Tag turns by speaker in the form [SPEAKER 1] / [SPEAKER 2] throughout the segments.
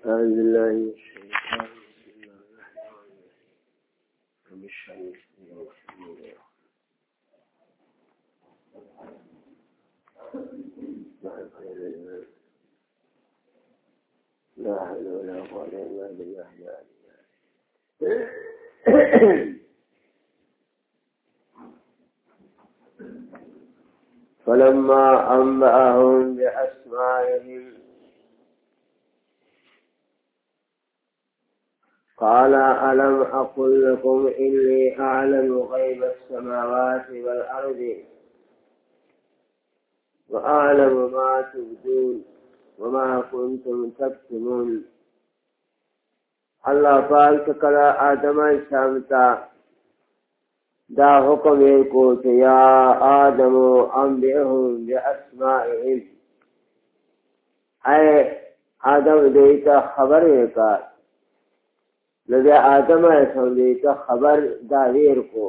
[SPEAKER 1] أعوذ بالله من الشيطان لا حول ولا قوة إلا بالله فلما أنبأهم بأسمائهم قال ألم أقل لكم إني أعلم غيب السماوات والأرض وأعلم ما تبدون وما كنتم تكتمون. اللہ پاک کلا آدم شامتا دا حکم کو یا آدم انبئهم باسمائهم، اے آدم دیتا خبر کا لدے آدم ایسا دیتا خبر دا ویر کو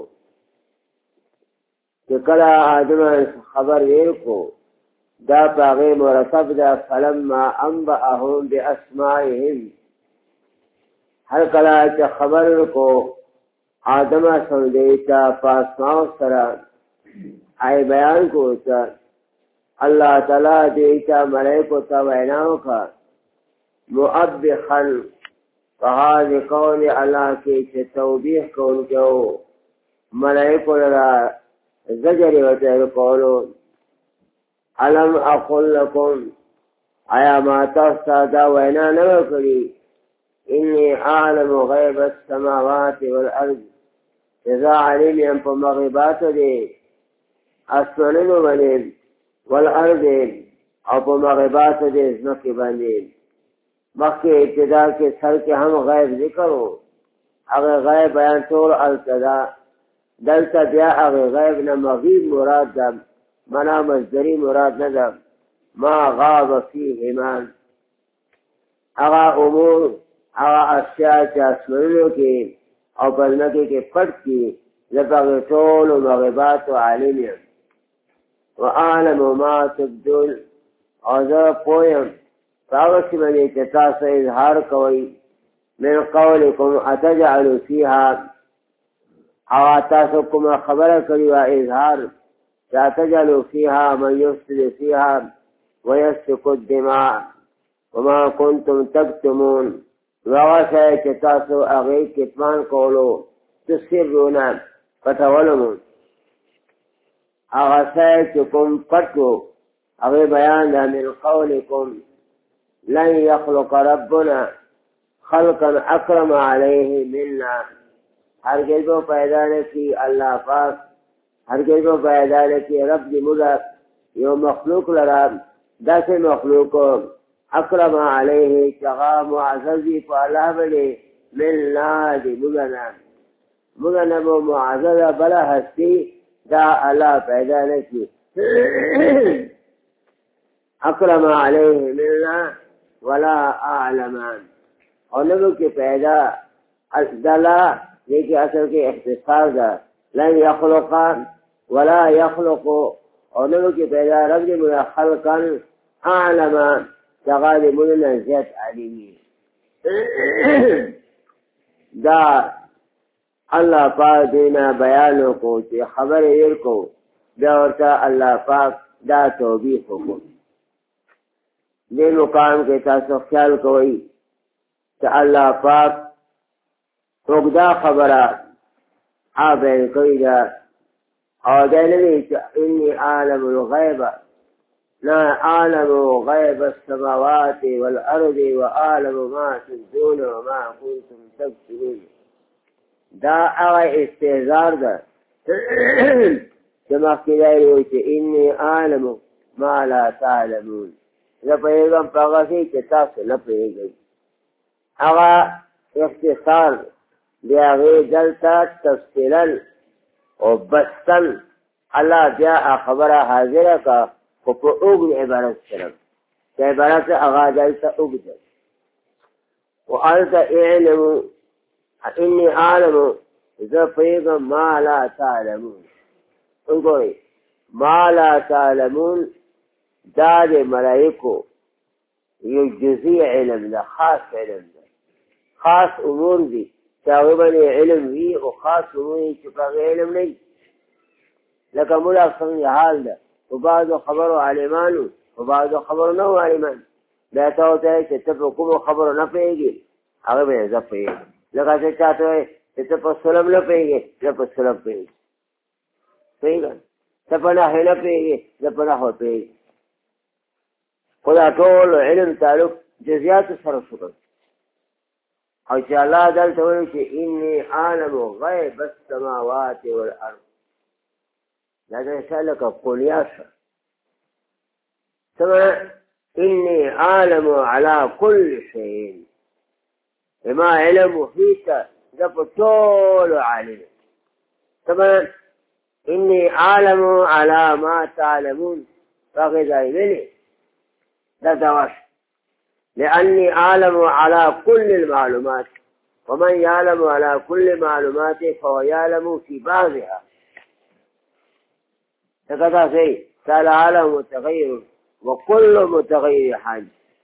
[SPEAKER 1] کہ کلا آدم خبر ویر کو دا پاغی مرتب دا فلما انبئهم باسمائهم، ہر کلا چا خبر کو آدم سمجھیتا پاسماؤ سرا آئے بیان کو تا اللہ تعالیٰ دیتا ملائکو تا ویناو کا مؤبخا فہاد قول اللہ کی چا توبیح کون کیو ملائکو لرا زجر وطیر قولو علم اقل لکم آیا ماتا سادا وینا نو کری إني أعلم غيب السماوات والأرض، إذا علم ينفو مغيبات دي أسمنين بنين والأرض أو پو مغيبات دي ازمك بنين مخي ابتداء کے سر کے ہم غیب ذکرو اگر غیب بیان طول التدا دلتا بیا اگر غیب نمغیب مراد دا منا مصدری مراد ندا ما غاب فيه ایمان اگر امور اغا اشیاء چا اسمنوں کی او پرنکی کے پٹ کی لپاق طول و مغیبات و عالمین وآلم ما تبدون اوزا پویم فاغسی منی تتاس اظہار کوئی من قولکم اتجعلو فیہا او تاسکم خبر کری و اظہار اتجعلو فیہا من یفسد فیہا ویسفک الدماء وما کنتم تکتمون وغسا چتاسو اغی کتمان کولو تسررونا پتولمون اغسا چکم پتو اغی بیان دا من قولکم لن يخلق ربنا خلقا اکرم علیہ منا، ہرگز وہ پیدا نہ کی اللہ پاک ہرگز وہ پیدا نہ کی رب دی مدد یو مخلوق لرا دس مخلوق اکرم علیہ چغا معززی پا اللہ بلے من لا دی مگنا وہ معزز بلا ہستی دا اللہ پیدا نکی اکرم علیہ من لا ولا اعلمان اور نبو کی پیدا دلا لیکن اصل کے اختصار دا لن یخلقا ولا یخلقو اور نبو کی پیدا رب دی ملا خلقا اعلمان تغاد مدن زیت علیمی دا اللہ پاک دینا بیانوں کو چی خبر ایر کو بیورتا اللہ پاک دا توبیح کو دے مقام کے تاسو خیال کوئی کہ اللہ پاک اگدا خبرہ آبین کوئی دا اور دینوی چی انی عالم الغیبہ لا أعلم غيب السماوات والأرض وأعلم ما تبدون وما كنتم تكتمون. دا أغا استهزار دا كما كذا إني أعلم ما لا تعلمون. لپیغم پاغسی کتاب سے لپیغم أغا اختصار بیاغی دلتا تفصیلا وبستن اللہ بیا خبر حاضرہ کا کو اوگن عبارت کرم کہ عبارت اغادلتا اوگدل وقالتا اعلموا انی عالم اذا فیغا ما لا تعلمون انگوئی ما لا تعلمون داد ملائکو یو جزئی علم ده، خاص علم ده. خاص امور دي چې هغه باندې علم وي او خاص امور چې په هغه علم نه وي. لکه مولا څنګه حال ده، او بعضو خبرو عالمانو او بعضو خبرو نه عالمان. دا ته وته چې ته په کومو خبرو نه پوهېږي هغه به زه پوهېږم. لکه چې چاته وایي چې ته په سلب نه پوهېږې، زه په سلب پوهېږم. پوهېږه؟ ته په نحوې نه پوهېږې، زه په نحوه پوهېږم. خو دا ټول علم تعلق جزیاتو سره شو. او چې الله دلته وایي چې اني اعلم غیب السماوات والارض، دا د لکه قلیه شه. ثم اني اعلم على كل شيء، ما علم محیط ده په ټول عالم. ثم اني اعلم على ما تعلمون، فقد ځای ده دواش، لأني أعلم على كل المعلومات، ومن يعلم على كل معلومات فهو يعلم في بعضها. فكذا شيء قال عالم متغير وكل متغير حال.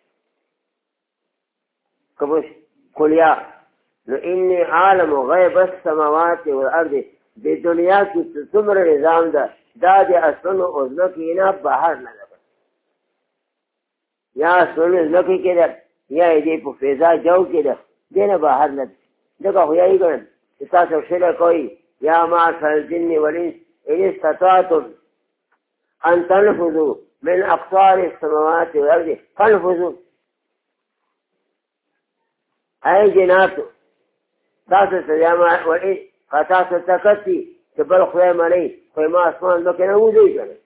[SPEAKER 1] كبش قل يا إني أعلم غيب السماوات والأرض. بالدنيا کی تمر نظام ده دا د اسن او ځمکې نه بهر نه ده، یا اسن ځمکې کې ده یا دې په فضا جو کې ده، دې نه بهر نه ده. دغه خو یې ګڼل چې تاسو شله کوي یا معشر الجن والانس ان استطعتم ان تنفذوا من اقطار السماوات والارض فانفذوا. اي جناتو تاسو سلام ولې تاسو تکتی چې بل خدای منئ، خو ما اسمان نو کې نه وځي کنه،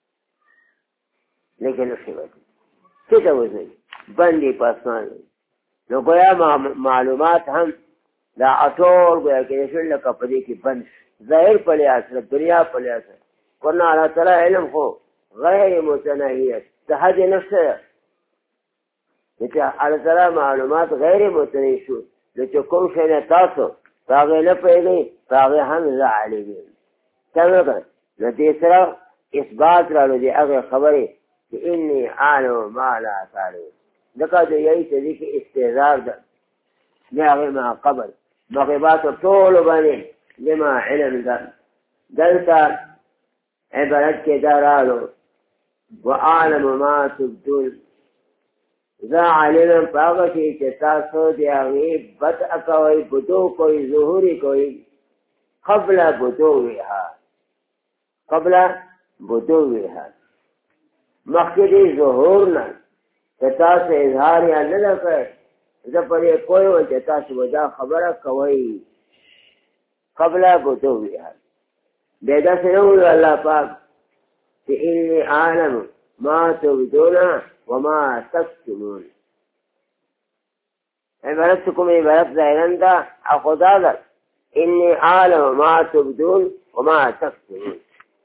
[SPEAKER 1] لیکن نشي وځي. څه ته وځي؟ باندې پاسمان. نو ګویا معلومات هم دا اټول ګویا کې شل لکه په دې کې بند ظاهر په لحاظ سره، دنیا په لحاظ سره. ورنه الله تعالی علم خو غیر متناهیه د حد نفسه، چې الله تعالی معلومات غیر متناهی شو. چې کوم شی نه تاسو هغه نه پوهېږئ هغه هم زه عالم یم. څنګه نو دې سره اثبات راغلی د هغې خبرې چې اني اعلم ما لا تعلمون. ځکه د یوې طریقې استعذار ده د هغې ما قبل مغیباتو ټولو باندې زما علم ده. دلته عبارت کې دا راغلو واعلم ما تبدون، زه عالم په هغه شي چې تاسو د هغې بدع کوئ، بدو کوئ، ظهوري کوئ قبل بدوها، قبل بدوها، مخکې د ظهور نه چې تاسو اظهار یا نه ده کړی. زه په دې پوه یم چې تاسو به دا خبره کوئ قبل بدوها. بیا داسې نه ویل الله پاک چې اني اعلم ما تبدون وما تكتمون. عبارت کوم عبارت ظاهرا ده او خدا ده اني اعلم ما تبدون وما تكتمون.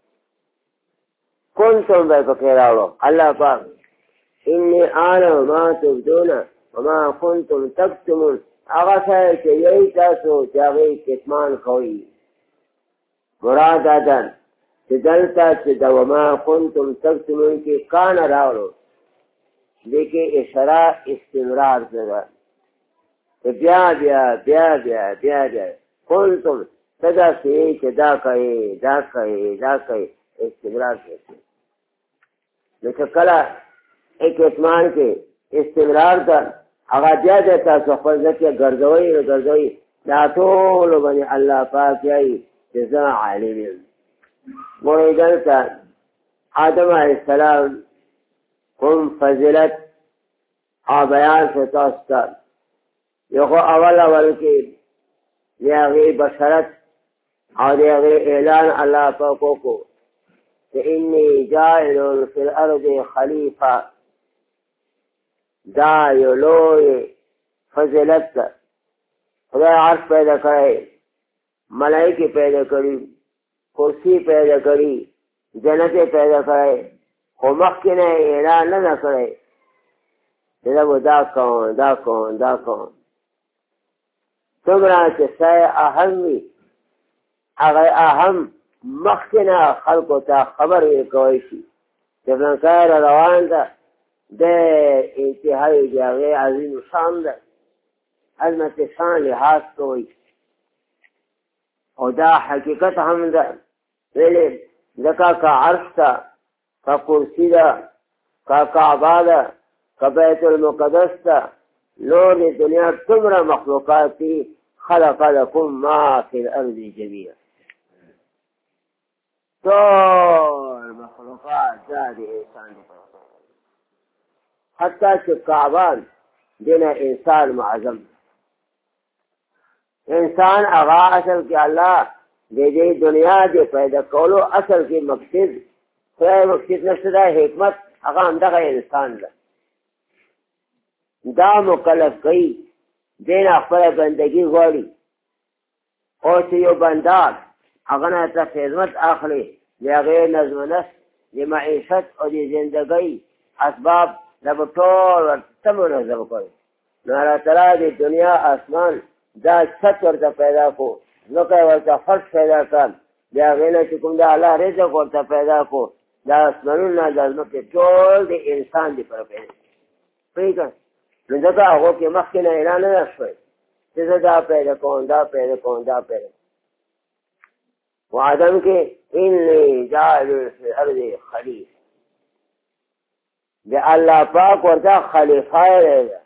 [SPEAKER 1] كنتم بفكر الله پاک اني اعلم ما تبدون وما كنتم تكتمون. هغه څه چې یې تاسو چې هغې کتمان کوئ، مراد ده چې دلته چې د وما كنتم تكتمون کې کان راوړو، دې کې اشاره استمرار ده. بیا بیا بیا بیا بیا بیا كنتم تدا سي چې دا کوي دا کوي دا کوي استمرار کوي. نو چې کله ایک اتمان کې استمرار ده هغه بیا د تاسو خپل ځکه ګرځوي ګرځوي دا ټول باندې الله پاک یې جزا عالم. ګورئ دلته آدم علیه السلام کوم فضیلت او بیان شو تاسو ته. یو خو اول کې د هغې بشرت او د هغې اعلان الله پاک وکړو چې اني جاعل فی الارض خلیفه. دا یو لوی فضیلت ده. خدای عرش پیدا کړی، ملائکې پیدا کړي، کرسی پیدا کړي، جنت پیدا کړی، خو مخکې نه اعلان نه ده کړی چې زه دا کوم دا کوم دا کوم. څومره چې شی اهم وي هغه اهم مخکې نه خلکو ته خبر ورکوی شي چې فلان کار روان ده د انتهایی د هغې عظیم شان ده عظمت شان لحاظ کوي او دا حقیقت هم ده ویلې ځکه که عرش ته که کرسي ده که کعبه ده که بیت المقدس ده نور د دنیا څومره مخلوقات دي خلق لكم ما في الارض جميعا ټول مخلوقات دا د انسان دي حتی چې کعبان دینه انسان معظم انسان هغه اصل کې الله د دې دنیا د پیدا کولو اصل کې مقصد خدای مقصد نشته دا حکمت هغه همدغه انسان ده دا مکلف کوي دین خپل بندگی غواړي او چې یو بندار هغه نه ته خدمت اخلي د هغې نظم و نسق د معیشت او د زندګۍ اسباب دا به ټول ورته منظم کوي نو الله تعالی د دنیا اسمان دا چھت ورته پیدا کو ځمکه یې ورته فرش پیدا کړ د هغې نه چې کوم د الله رزق ورته پیدا کو دا اسمانونه د ځمکې ټول د انسان دپاره پیدا پوهېږه نو ځکه هغو کې مخکې نه اعلان نه شوی چې زه دا پیدا کوم دا پیدا کوم دا پیدا وعدم کې انی جاعل فی الارض خلیفه د الله پاک ورته خلیفه یې ده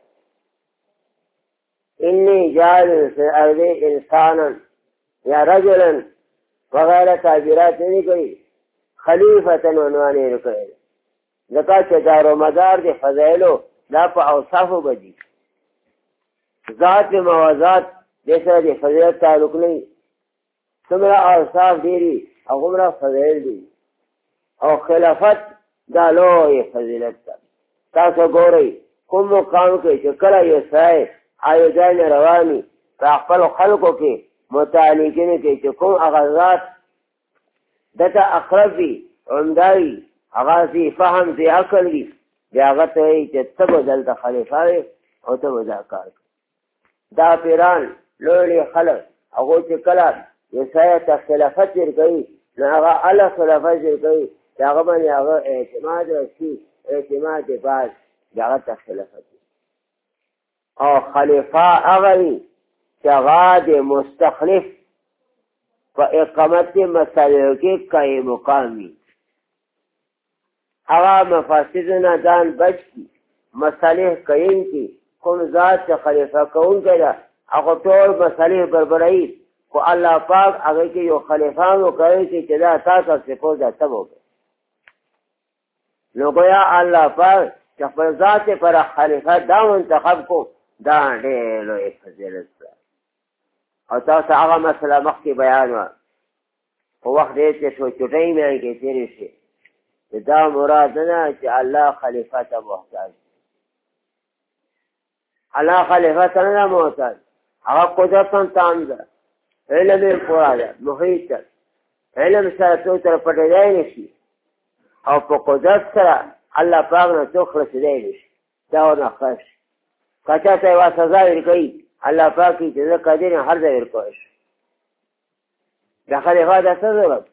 [SPEAKER 1] انی جاعل فی الارض انسانا یا رجلا وغیره تعبیرات نه کوي خلیفة عنوان یې کړی ځکه چې دار و مدار د فضایلو دا په اوصافو بدي ذات موازات دې سره د فضیلت تعلق نه وي څومره اوصاف ډېري هغومره فضایل دي او خلافت دا لویه فضیلت ده تاسو ګورئ کوم مقام کې چې کله یو سړی یو ځای نه روان وي په خپلو خلکو کې متعلقینو کې چې کوم هغه ذات دته اقرب وي عمده وي هغه سي فهم سي عقل وي بیا هغه ته وایي چې ته به دلته خلیفه وې او ته به دا کار کوې دا پیران لوی لوی خلک هغو چې کله یو سړی ته خلافت ورکوي نو هغه الله خلافت ورکوي د هغه باندې هغه اعتماد راشي اعتماد باز د هغه ته خلافت او خلیفه هغه وي چې هغه د مستخلف په اقامت مسایلو کې قایم مقام وي هغه مفاسدونه ځان بچ کړي مصالح کوونکي کوم ذات چې خلیفه کوونکی ده هغه ټول مصالح بربروي خو الله پاک هغه کې یو خلیفه وکړی چې دا تاسو سپوز ده ته وکړئ نو گویا الله پاک چې خپل ذات پر خلیفه دا منتخب کو دا ډېر لوی فضیلت ده او تاسو هغه مسله مخکې بیان وه په وخت دی چې چوټۍ میان کې تېرې شي دا مراد نه چې الله خلیفه ته محتاج الله خلیفه ته نه محتاج هغه قدرت تام ده علم یې پوره ده محیط ده علم سره څوک تر پټېدی نه شي او په قدرت سره الله پاک نه څوک خلاصېدی نه شي دا ورنه خلاص شي که چا ته یوه سزا ورکوي الله پاک چې زه قادر یم هر ځای ورکوی شي د خلیفه دا څه ضرورت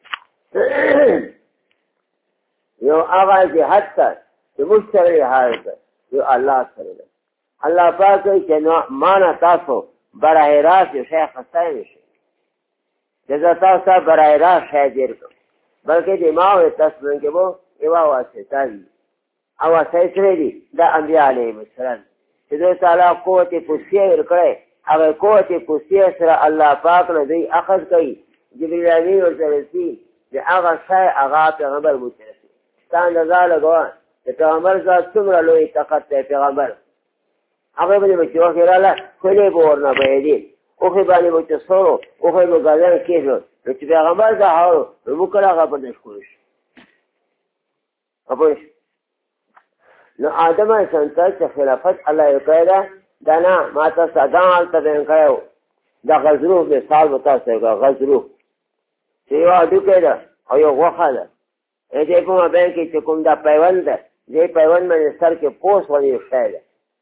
[SPEAKER 1] یو هغه جهت ته چې موږ سره یې حال ده یو الله سره ده الله پاک کوي چې ما نه تاسو براه راست یو شی اخیستی نه شي چې زه تاسو ته براه راست شی دیر کړم بلکې د ما او تاسو منځ کې به یوه واسطه وي او واسطې سره دي دا انبیا علیهم السلام چې دوی تعالی قوت پوستیه ورکړی هغه قوت پوستیه سره الله پاک نه دوی اخذ کوي جبریل امین ورته رسي د هغه شی هغه پیغمبر موسی رسي تا اندازه لګوه د پیغمبر ذات څومره لوی طاقت دی پیغمبر هغه باندې به چې وخت یې راغله کلی به ورنه بهېدې اوښې باندې به چې سورو اوښې به ګازیان کېښود نو چې پیغمبر دا هغه نو موږ کله هغه باندې ښکلو شي پوه شو نو آدم انسان ته چې خلافت الله یې کړی ده دا نه ما تاسو اذان هلته بیان کړی و دا غزروف مثال به تاسو وکړه غزروف چې یوه هډوکی ده او یو غوښه ده د دې په مابین کې چې کوم دا پیوند ده دې پیوند باندې سر کې پوست باندې یو شی ده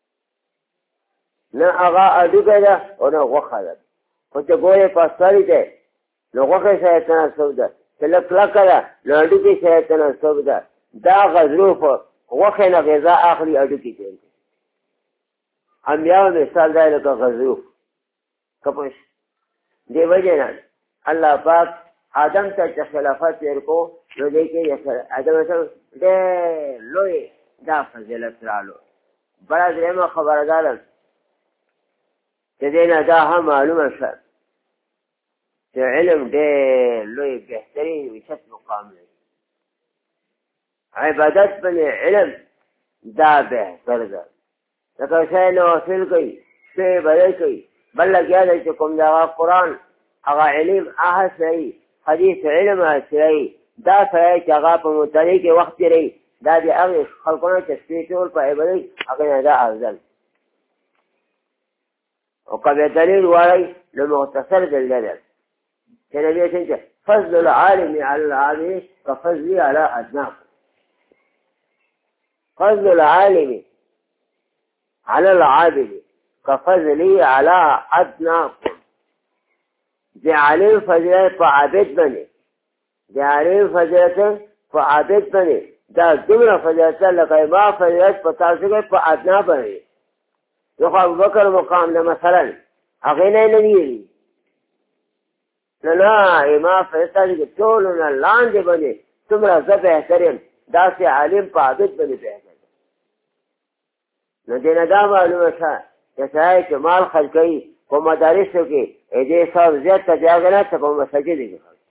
[SPEAKER 1] نه هغه هډوکی ده او نه غوښه ده خو چې ګورې په سر دی نو غوښې سره تناسب ده چې لږ کلکه ده نو هډوکي سره تناسب ده دا غزروف غوښې نه غذا اخلي هډوکي تېر کوي. انبیاء مثال دی لکه غضروف که پوه شئ. دې وجې نه الله پاک آدم ته چې خلافت ورکړو نو دې کې آدم ته ډېر لوی دا فضیلت رالو. بله درېیمه خبره دا ده چې دې نه دا هم معلومه شوه چې علم ډېر لوی بهترین اوچت مقام لري. عبادت باندې علم دا بهتر ده. لکه شی نوافل کوي، شی عبادت کوي، بل لګیا دی چې کوم د هغه قرآن هغه علم حاصلوي، حدیث علم حاصلوي، دا سړی چې هغه په مطالعې کې وخت تېروي دا د هغې خلکو نه چې شپې ټول په عبادت هغې نه دا افضل. او که بیا دلیل وایي نو مختصر دلیل ده چې نبي وسلم چې فضل العالم علی العابد کفضلي علی ادناکم. فضل العالم على العابد كفضلي على أدناكم. دي عالم فضیلت په عابد باندې، دي عالم فضیلت په عابد باندې دا دومره فضیلت لکه ما فضیلت په تاسو کې په ادنا باندې. یو خو ابوبکر مقام ده مثلا هغې نه یې نه ویلي نه ما فضیلت کې ټولو نه لاندې باندې څومره زه بهتر یم داسې عالم په عابد باندې بهتر. نو دې نه دا معلومه شه چې سړی چې مال خرج کوي په مدارسو کې دې صاحب زیات ته جاګه نه ته په مساجدو کې خرج.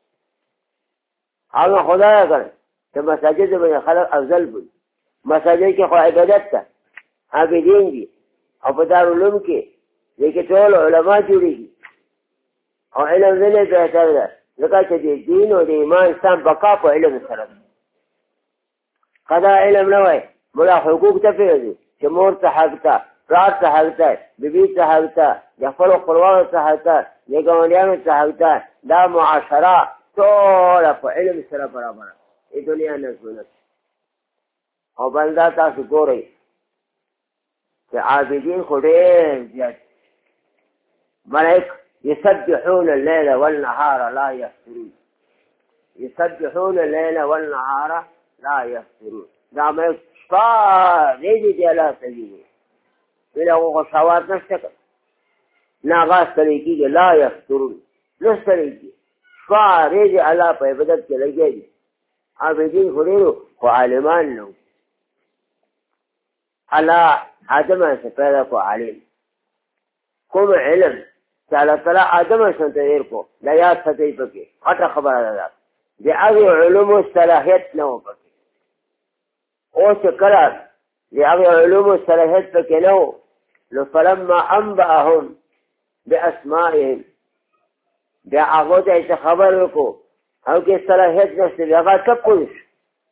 [SPEAKER 1] هغه خدای کړ چې مساجدو باندې خلک افضل بولي. مساجد کې خو عبادت ته عابدین دي او په دارالعلوم کې دې کې ټول علما جوړېږي او علم ولې بهتر ده ځکه چې د دین او د ایمان اسلام بقا په علم سره ده. که دا علم نه وای ملا حقوق ته پرېږدي چې مور ته حق ته، پلار ته حق ته، بیبي ته حق ته، د خپلو خپلوانو ته حق ته، د ګاونډیانو ته حق ته، دا معاشره ټوله په علم سره برابره د دنیا نظمونه. او بل دا تاسو ګورئ چې عابدین خو ډېر زیات ملائک یسبحون اللیل والنهار لا یفترون. یسبحون اللیل والنهار لا یفترون. دا ملائک شپه ورځې دي الله ته ویلي ویل هغو خو سواد نشته که نه هغه ستړی کېږي لا یفترون نه ستړی کېږي شپه ورځې الله په عبادت کې لګیا دي. عابدین خو ډېرو خو عالمان نه وو. الله آدم سے پیدا کو عالم کوم علم چې الله تعالی آدم سره تغیر کو دا یاد ساتئ پکې غټه خبره ده. د هغې علومو صلاحیت نه و پکې. اوس چې کله د هغې علومو صلاحیت پکې نه و نو فلما انبأهم باسمائهم بیا هغو ته چې خبر وکړو او کې صلاحیت نشته بیا هغه څه پوه شو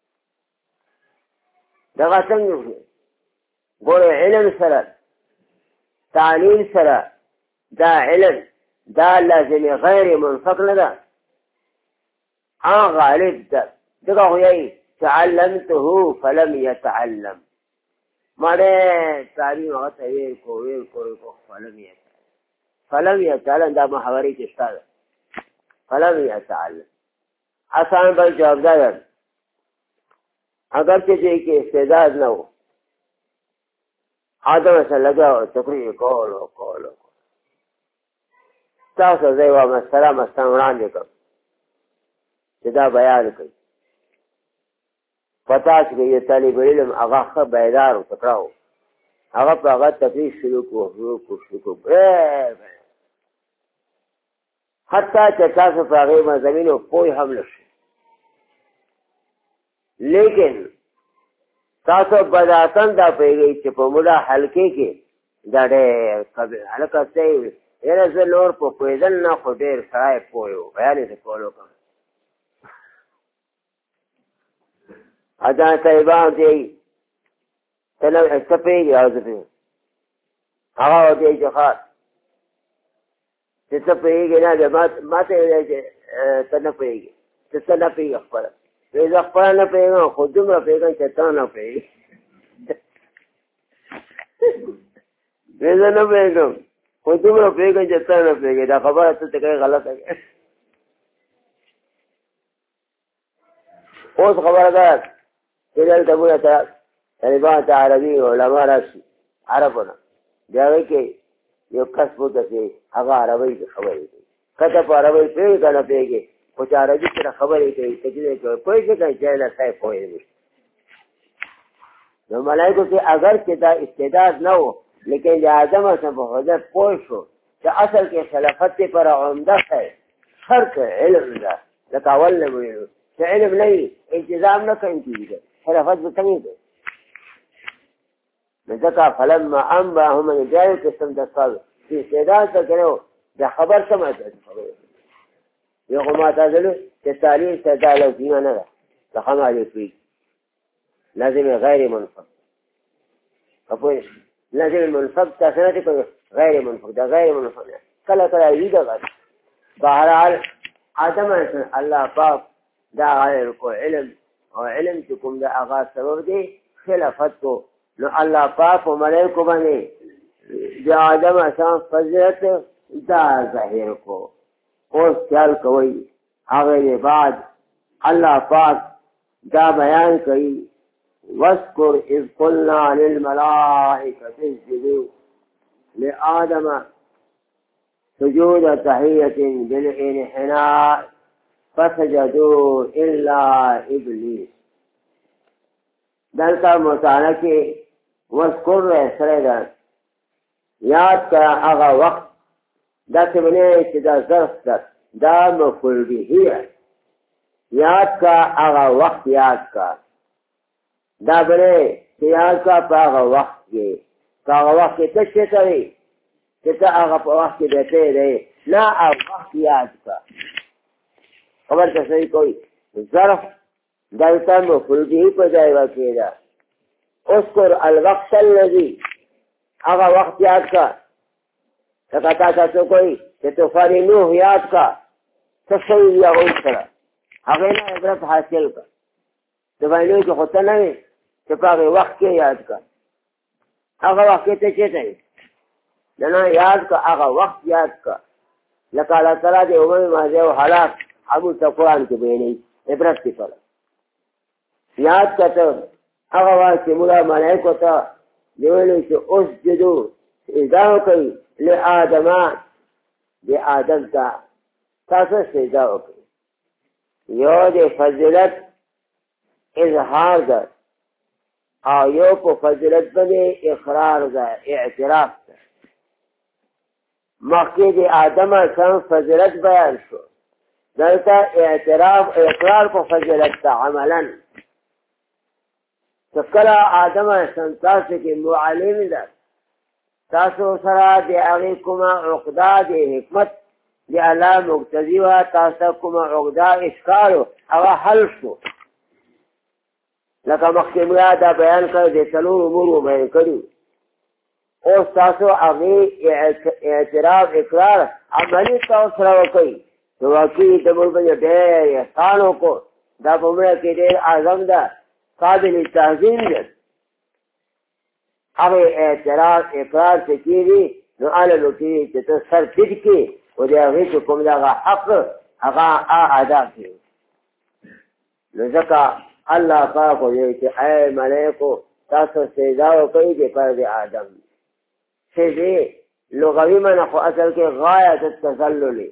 [SPEAKER 1] دغه څنګه شو. ګوره علم سره تعلیم سره دا علم دا لازم غیر منفک نه ده هغه غالب ده. دغه خو یې تعلمته فلم يتعلم ما ډېر تعلیم هغه ته ویل کو فلم يتعلم دا محورې کې شته ده. فلم يتعلم آسان بل جواب ده اگر چې دې کې استعداد نه و آدم سره لګا تقریر کولو تاسو زه یوه مسله وړاندې کړم چې دا بیان کړي. په تاسو کې یو طالب علم هغه ښه بیدار و تکړه و هغه په هغه تقریر شروع کړو حتی چې تاسو په هغې مضامینو پوه هم نه شئ. لیکن تاسو بداعتن دا پوهېږئ چې په ملا حلقې کې دا ډېر قبل هلکه څه یې وي یاره زه نور په پوهېدل نه خو ډېر سړی پوه و بیان یې د کولو کوم. اذان طالبان دی ته نه څه پوهېږي او زه پوهېږم هغه ورته وایي چې ښه چې څه پوهېږي نه ما ته یې ویلی چې ته نه پوهېږي چې څه نه پوهېږي خپله زه خپله نه پوهېږم خو دومره پوهېږم چې ته نه پوهېږي. زه نه پوهېږم خو دومره پوهېږم چې ته نه پوهېږې دا خبره ته ته کوې غلطه کوې. اوس خبره ده چې دلته ګوره ته طالبان عربي علما راشي عربونه دا کې یو کس بوته چې هغه عربي خبرې کوي کته په عربي پیږي کنه پیږي خو چې عربي سره خبرې کوي چې کوي کوئی څه کوي چې نه ځای کوي نو ملائکو کې اگر چې دا استعداد نه و لیکن د آدم سره په حضرت پوه شو چې اصل کې خلافت پر عمده ہے فرق علم ده لکه اول نه ویلو چې علم نه وي التزام نه کوي کېږي خلافت به څنګه دی نو ځکه فلما انبأهم من جاهل قسم د قال چې استعداد ته کړو د خبر سمه ده یو ما تاسو چې تعلیم استعداد له دینه نه ده څنګه علی لازم غیر منفق خپوی لازم منفق تاسنه کوي غیر منفق دا غیر منفق کله کله یی دا بهرحال آدم الله پاک دا غیر کو علم او علم چې کوم دا هغه سبب دی خلافت کو نو الله پاک او ملائکه باندې د آدم اساس فضیلت دا ظاهر کو اوس خیال کوي هغه بعد الله پاک دا بیان کوي واذكر إذ قلنا للملائكة اسجدوا لآدم سجود تحية بالانحناء فسجدوا إلا إبليس دلتا مطالعه واذكر سردا یاد کا اغا وقت دا سمنے چدا ظرف تک دا مفعول به یاد کا اغا وقت یاد کا دا بره یاد کا پاغا وقت کې پاغا وقت کې څه څه کوي چې ته هغه په وخت کې بیٹھے دی نه هغه وخت یاد کا خبر ته صحیح کوي ظرف دلته مفعول به په ځای واقع ده اذكر الوقت الذي هغه وخت یاد کا څنګه تاسو کوئی چې طوفان نوح یاد کا څه شی هغه سره هغه نه عبرت حاصل کا طوفان نوح کې خطه نه چې په هغه وخت کې یاد کا هغه وخت ته چې دی نه یاد کا هغه وخت یاد کا لکه الله تعالی د عمر ماضی او حالات ابو قرآن کې بیانې عبرت کې فل یاد کته هغه وخت چې مولا ملائکه ته ویل چې اسجدوا سجدا کوي له آدم د آدم ته تاسو سجدا وکړئ یو د فضیلت اظهار ده او یو په فضیلت باندې اقرار ده اعتراف ده مخکې د آدم سره فضیلت بیان شو دلته اعتراف اقرار په فضیلت ده عملا کله آدم سره تاسو کې معلم ده تاسو سره د هغه کومه عقده د حکمت د الله مقتضی و تاسو کومه عقده اشکال او حل شو لکه مخکې موږ دا بیان کړی د څلور امور بیان کړي اوس تاسو هغه اعتراف اقرار عملي تاسو سره وکړئ نو واقعي د موږ باندې ډېر احسان وکړو دا په موږ کې ډېر اعظم ده قابل تعظیم ده هغه اعتراف اقرار چې کېږي نو هلته کې چې ته سر ټیټ کړې او د هغې چې کوم دغه حق هغه ادا کړي نو ځکه الله پاک وایي چې اے ملائکو تاسو سجدا وکړئ د پر د آدم سجدې لغوي معنی خو اصل کې غایت التذلل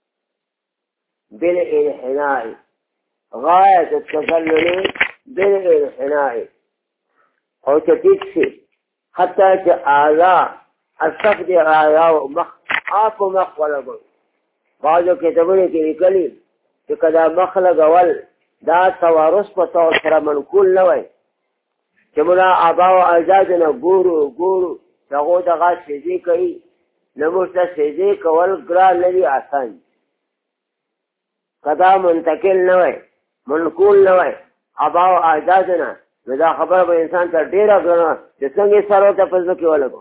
[SPEAKER 1] بالانحناء غایت التذلل بالانحناء او چې ټیټ شي حتی چې اعلی الصف د اعلی مخ آکو مخ ولګو بعضو کتابونو کې لیکلي چې کله مخ لګول دا توارث په طور سره منقول نه وای چې موږ آبا او اجداد نه ګورو دغه دغه سجدي کوي نو موږ ته سجدي کول ګران نه دي آسان کدا منتقل نه وای منقول نه وای آبا او اجداد نه دا خبره به انسان ته ډیره ګرانه چې څنګه سره ته پزو کې ولګو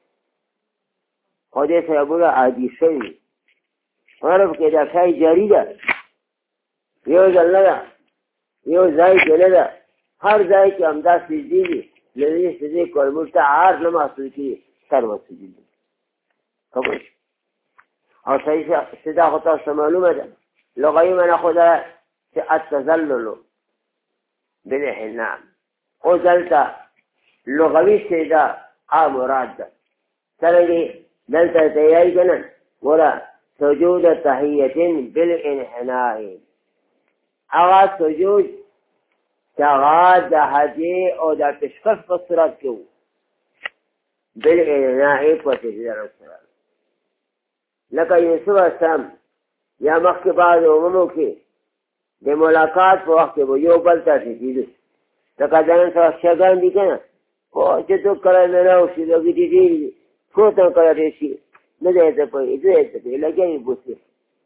[SPEAKER 1] خو دې سره بوله عادي شوی عرب کې دا شای جاری ده یو ځل نه یو ځای کې نه ده هر ځای کې همدا سجدي دي لذي سجدي کول موږ ته عار نه محسوس کېږي سر سجدي خبر او صحیح سجدا خو تاسو معلومه ده لغوي معنی خو ده چې التذلل بالانحناء او دلته لغوي سیدا مراد ده څرنګه دلته تیاری کنه ورا سجود تحیه بالانحناء هغه سجود چې د هدیې او د پیشکش په صورت کې وو بالانحناء په سجده سره لکه یوسف السلام یا مخکې بعض عمومو کې د ملاقات په وخت کې به یو بل ته کېدو لکه ځان سره شیګان دي که نه چې تو کله نه راوشي لږ دي ډېر دي څو ته کله ډېر شي نه دی ته پوهېږي زه یې ته پوهېږي لګیا یې بوسې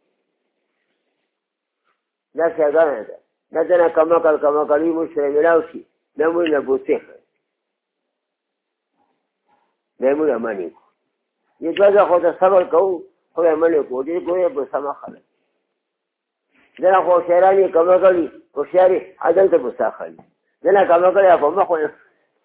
[SPEAKER 1] دا شیګانه ده دا ځنه کمکل وي موږ سره ملاو شي دا موږ نه بوسې دا موږ منې کړو یو دوه ځله خو ته صبر کوو خو یې منې کړو ډېر کوو یې بوسه مه خلک ځنه خو هوښیاران یې کمکل وي هوښیار یې هلته بوسه اخلي ځنه کمکل یې په مخ ونه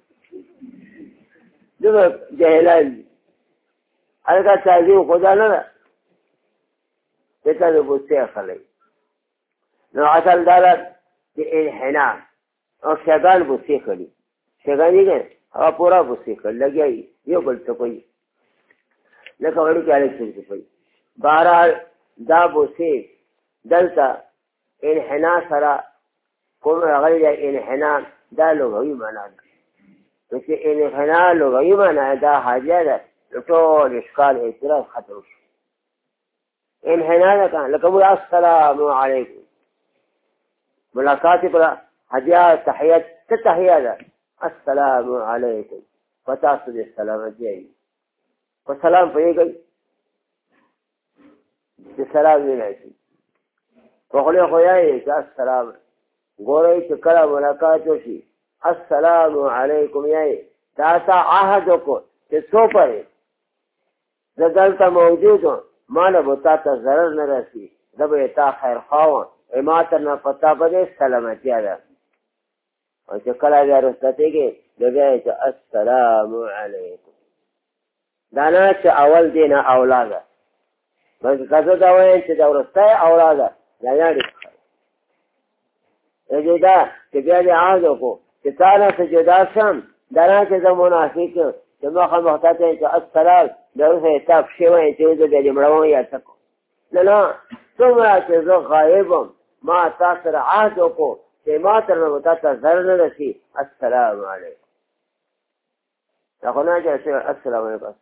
[SPEAKER 1] دومره جاهلان دي هلته تعظیم خدا نه ده دلته د بوسې اخلئ نو اصل دا ده چې انحناء او شیګان بوسې کړي شیګان دي که هغه پوره بوسې کړي لګیا یي یو بل ته کوي لکه وړي کې هلک څه کوي بهرحال دا بوسې دلته انحناء سره کوم راغلی دی انحناء دا لغوي معنا ده نو چې انحناء لغوي معنا دا حاجه ده نو ټول اشکال اعتراض ختم شو انحناء ده که لکه موږ السلام علیکم ملاقات پر هدیه تحیت څه تحیه ده السلام علیکم په تاسو د سلامتي وي په سلام پوهېږئ چې سلام ویلی شي په خولې خو یایې چې السلام ګورئ چې کله ملاقات وشي السلام علیکم یایې تا ته عهد وکړو چې څو پرې زه دلته موجود وم ما نه به تا ته ضرر نه رسي زه به یې تا خیرخواه وم ما تر نه په تا باندې سلامتیا ده او چې کله بیا رخصتېږې نو بیا یې چې السلام علیکم دا نه چې اول دی نه اولا ده بلکې که زه دا وایم چې د وروستی اولا ده دا نه ډېر ښه دا چې بیا دې عهد وکړو چې تا نه څه جدا شم دا نه چې زه منافق یم چې مخامخ تا ته یم چې السلام بیا وروسته یې تا پښې وایم چې زه بیا دې مړوم یا څه کوم نه نه څومره چې زه غایب یم ما تا سره عهد وکړو چې ما تر نه به تا ته ضرر نه رسي السلام علیکم دا خو نه چې السلام علیکم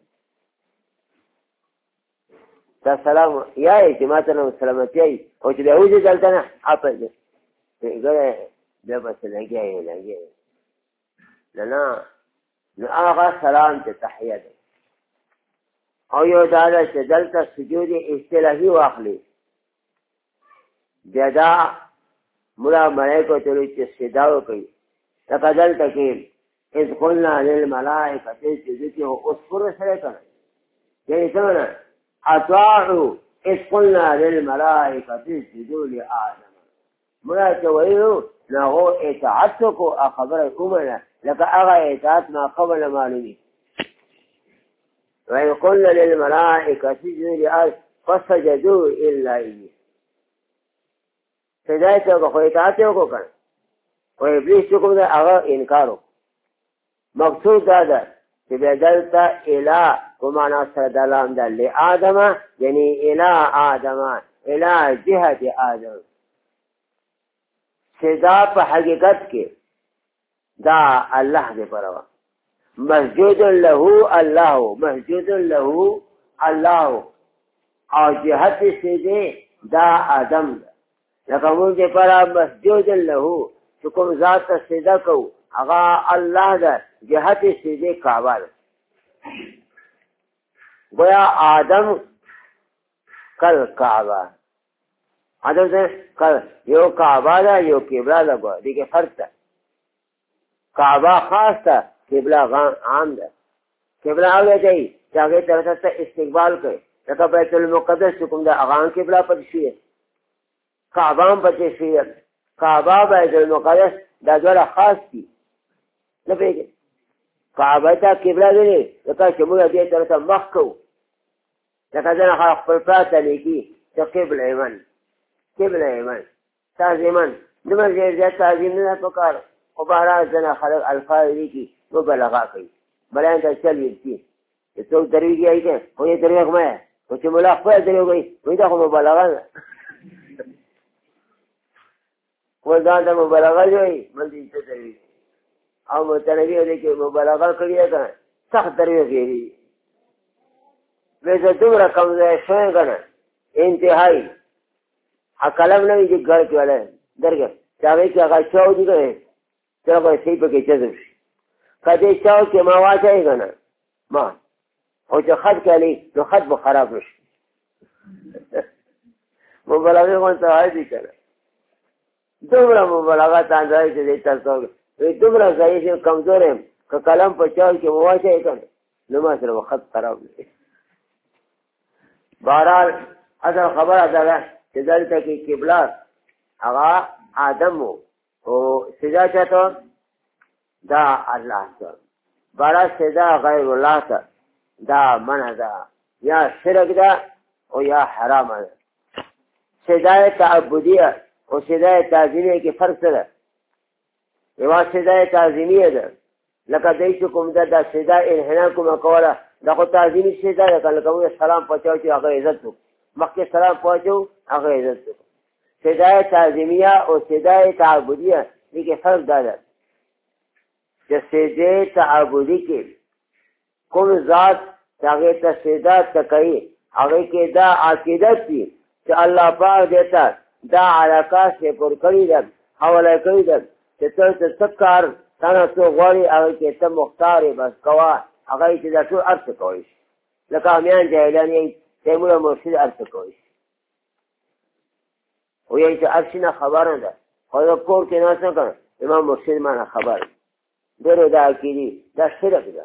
[SPEAKER 1] دا سلام یایې چې ما ته نه سلامتي وي او چې بیا وځې دلته نه اپل ګوره بیا بس لګیا یې نه نه نو هغه سلام چې تحیه دی او یو دا ده چې دلته سجود اصطلاحي واخلي بیا دا ملا ملایکو ته وایي چې سجدا وکړي لکه دلته کې اذ قلنا للملائکة اسجدوا اذکر سره کنه یعنی څنګه اطاعوا اذ قلنا للملائکة اسجدوا لآدم ملا ته وایو نو اطاعت کو خبره کومه لکه هغه اطاعت ما قبل معلومي وإذ قلنا للملائكة اسجدوا لآدم فسجدوا إلا إبليس سجدای ته خو اطاعت وکړو کنه او ابلیس چې کوم دا هغه انکار وکړ مقصود دا ده چې بیا دلته اله په معنا سره د لام ده لآدم یعنی اله آدم اله جهت آدم چې دا په حقیقت کې دا الله دې پروا مسجد له الله مسجد له الله او جهت سجده دا آدم ده لکه موږ دې پرا مسجد له چې کوم ذات ته سجده کوو هغه الله ده جهت سجده کعبه ده گویا آدم کل کعبه آدم ده کل یو کعبه ده یو قبله ده گویا دیگه فرق ده کعبه خاص ده قبله عام ده قبله هغه دی چې هغې طرف ته استقبال کوي لکه بیت المقدس چې کوم ده هغه هم قبله پاتې شوې کعبه هم پاتې شوې کعبه بیت المقدس دا دواړه خاص دي نه پوهېږې کعبه ته قبله ویلې لکه چې موږ دې طرف ته مخ کوو لکه ځینې خلک خپل پراته لیکي چې قبله ایمن قبله ایمن تعظیمن دومره ډېر زیات تعظیم نه ده پکار خو بهرحال ځینې خلک الفاظ لیکي مبالغه کوي بلان ته چل ویل چې څوک درویږي ای که خو یې درویغ مه خو چې ملا خپله درویغ وایي وایي دا خو مبالغه ده خپل ځان ته مبالغه وایي بل دې ته درویږي او متنبي دی کې مبالغه کړې ده که نه سخت درویغ یې وایي زه دومره کمزوری شوی که نه انتهایي قلم نه وي چې ګړ کې والا درګه چې هغې کې هغه چاو دي که نه چې هغه صحیح پکې جذب شي که دې چاو کې ما واچوي که نه ما او چې خط کوي نو خط به خراب نشي مبالغې غونته حاجي که نه دومره مبالغه اندازه چې دی ترسو وایي دومره ضعیف یم کمزور یم که قلم په چاو کې مو واچوي که نه نو ما سره به خط خراب نشي بهرحال اصل خبره دا ده چې دلته کې قبله هغه آدم و او سجا چاته دا الله ته بارا سجا غیر الله ته دا منع ده یا شرک ده او یا حرام ده سجای تعبدیه او سجای تعظیمیه کې فرق ده یوه سجای تعظیمیه ده لکه دی چې کوم ده دا سجای انحنا کومه کوله دا خو تعظیمي سجا ده که لکه موږ سلام پچاو چې هغه عزت وکړو مخکې سلام پچاو هغه عزت وکړو سجای تعظیمیه او سجای تعبدیه دې کې فرق دا ده چې سجای تعبدي کې کوم ذات چې هغې ته سجدا ته کوي هغې کې دا عقیدت وي چې الله پاک دې ته دا علاقه سپر کړې ده حواله کړې ده چې ته څه کار تا نه څوک غواړي هغې کې ته مختار یې بس کوه هغه چې دا ټول هر څه کولی شي لکه امیان جاهلان یې تیمور مرشد هر څه کولی شي وایي چې هر شي نه خبر نه ده خو زه کور کې ناست نه کړم امام مرشد ما نه خبر ډېرې دا عقیدې دا شرک ده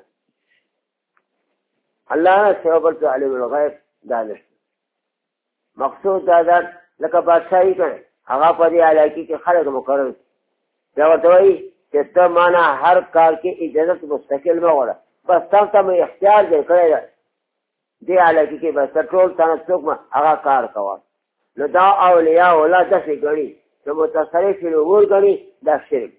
[SPEAKER 1] الله نه سوا بل څه علم الغیب دا نشته مقصود دا ده لکه بادشاهي که نه هغه په دې علاقې کې خلک مقرر بیا ورته وایي چې ته ما نه هر کار کې اجازت مستقل مه غواړه بس تا ته مې اختیار دی کړی ده دې علاقې کې بس ته ټول تا نه څوک هغه کار کوه نو دا اولیاء الله داسې ګڼي چې متصرف الامور ګڼي دا شرک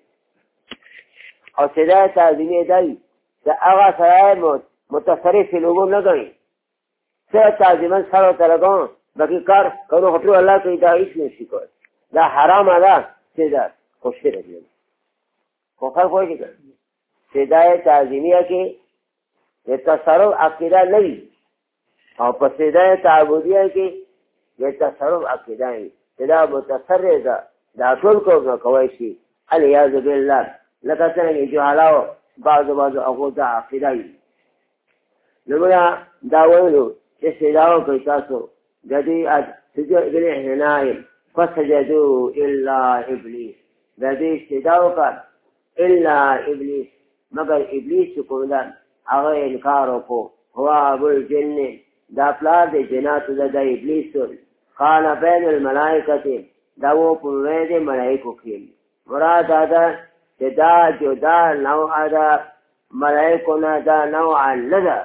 [SPEAKER 1] او سجای تعظیمي دا وي چې هغه سړی متصرف الامور نه ګڼي څه تعظیما سر ورته لګوم باقي کار کولو خو ټول الله کوي دا هېڅ نشي کولی دا حرامه ده سجا خو شرک دی خو فرق وایي که سجای تعظیمیه کې د تصرف عقیده نه وي او په سجای تعبدیه کې د تصرف عقیده وي چې دا متصرف ده دا ټول کولی شي العیاذ بالله لکه څنګه جهالاو بعضو هغو ته عقیده وي نو موږ دا ویلو چې سجا وکړئ تاسو د دې بالانحناء فسجدوا الا ابلیس د دې سجا وکړه الا ابلیس مگر ابلیس کوم ده هغه انکار وکړو هو ابو الجن دا پلار د جناتو د ابلیس قال بین الملائکه دا و په وې د ملائکو کې مراد دا چې دا جدا نوع ده ملائکو نه دا نوع نه ده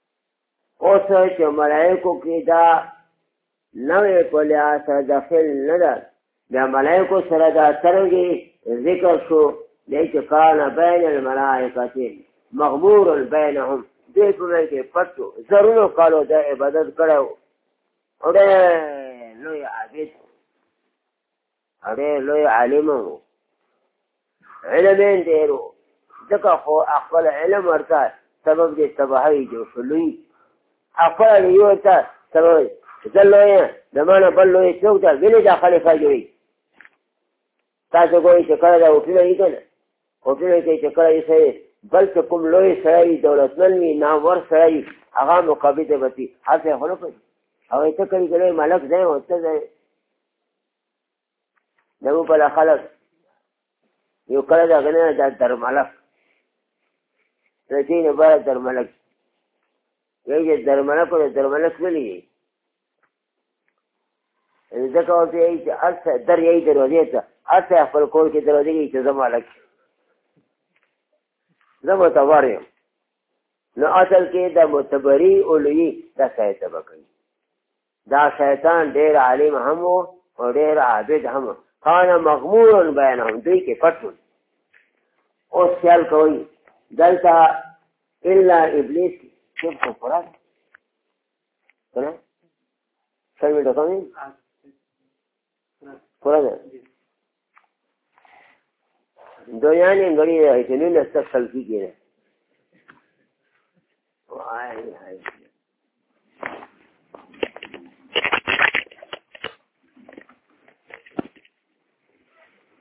[SPEAKER 1] اوس چې ملائکو کې دا نوې په لحاظ سره داخل نه ده د ملائکو سره دا ترګي ذکر شو دی چې کان بین الملائکه مغمور بینهم دې په منځ کې پټو زرونو کالو د عبادت کړو او ډېر لوی عابد او ډېر لوی عالم و علم یې ډېر و ځکه خو خپل علم ورته سبب د تباهۍ جوړ شو لوی خپل یو ته سبب زه لوی یم د ما نه بل لوی څوک ده ولې دا خلیفه جوړوي تاسو ګورئ چې کله دا هوټلونه وي که نه هوټلونه کې چې کله یې بل چې کوم لوی سړی دولتمن وي نامور سړی هغه مقابل ته به ځي هلته یې خو نه کوي هغه ته کوي که ملک دی او ته دی زموږ بله خلک یو کله د هغه نه دا درملک د دې نه بره درملک یو چې درملک او د درملک ولې وي ځکه ورته یایي چې هر څه در یایي دروازې ته هر څه خپل کور کې دروازې کوي چې زه مالک زه معتبر یم نو اصل کې د معتبري اولوي دا شیطان به کوي دا شیطان ډېر عالم هم و او ډېر عابد هم و کان مغمور بینهم دوی کې پټ اوس خیال کوئ دلتا الا ابلیس چپ کو پورا کنه سر میں ڈکا نہیں پورا ده دو یعنی غړي ایتنین استخلفي کېده